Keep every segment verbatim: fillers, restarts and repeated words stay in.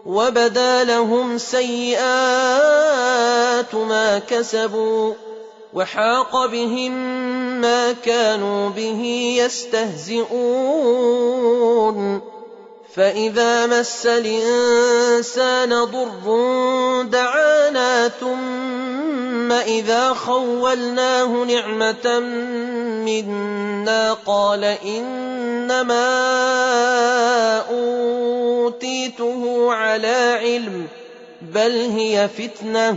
وبدا لهم سيئات ما كسبوا وحاق بهم ما كانوا به يستهزئون. فإذا مس الإنسان ضر دعانا ثم إذا خولناه نعمة منا قال إنما أوتيته على علم بل هي فتنة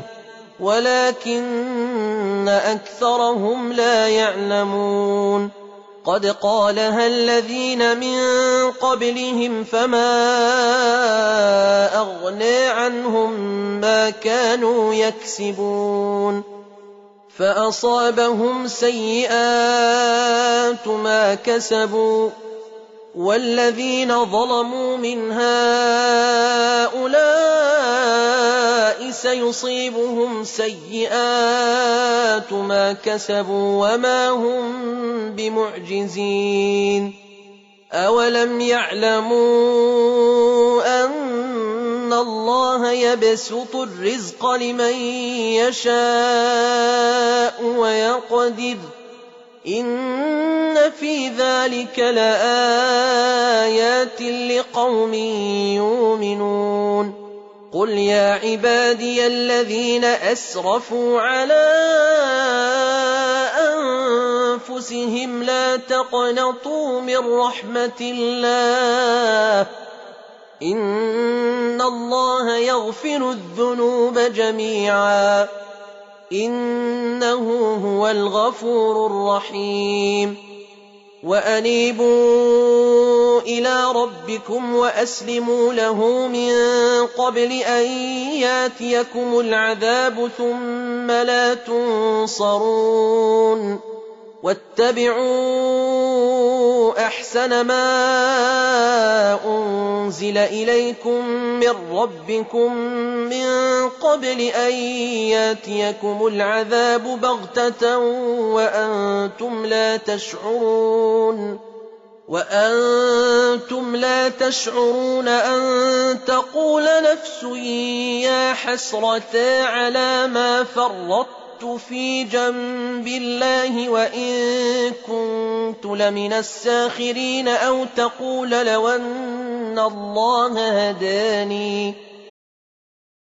ولكن أكثرهم لا يعلمون. قد قالها الذين من قبلهم فما أغنى عنهم ما كانوا يكسبون. فأصابهم سيئات ما كسبوا والذين ظلموا من هؤلاء سيصيبهم سيئات ما كسبوا وما هم بمعجزين. أولم يعلموا أن الله يبسط الرزق لمن يشاء ويقدر إن في ذلك لآيات لقوم يؤمنون. قل يا عبادي الذين أسرفوا على أنفسهم لا تقنطوا من رحمة الله إن الله يغفر الذنوب جميعا إنه هو الغفور الرحيم. وأنيبوا إلى ربكم وأسلموا له من قبل أن ياتيكم العذاب ثم لا تنصرون. واتبعوا أحسن ما أنزل إليكم من ربكم من قبل أن ياتيكم العذاب بغتة وأنتم لا تشعرون وأنتم لا تشعرون أن تقول نفس يا حسرتا على ما فرطت في جنب الله وإن كنت لمن الساخرين أو تقول لو أن الله هداني